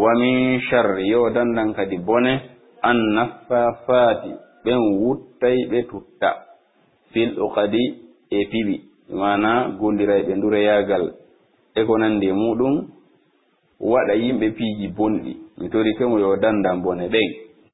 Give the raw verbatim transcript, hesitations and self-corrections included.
min sharri yo dandan kadi bone an naffafati ben wuttai be tutta fil uqadi e pibi mana gondiray be ndure yagal e ko nande mudum wada yimbe piji bondi mi tori kemo yo dandan bone ben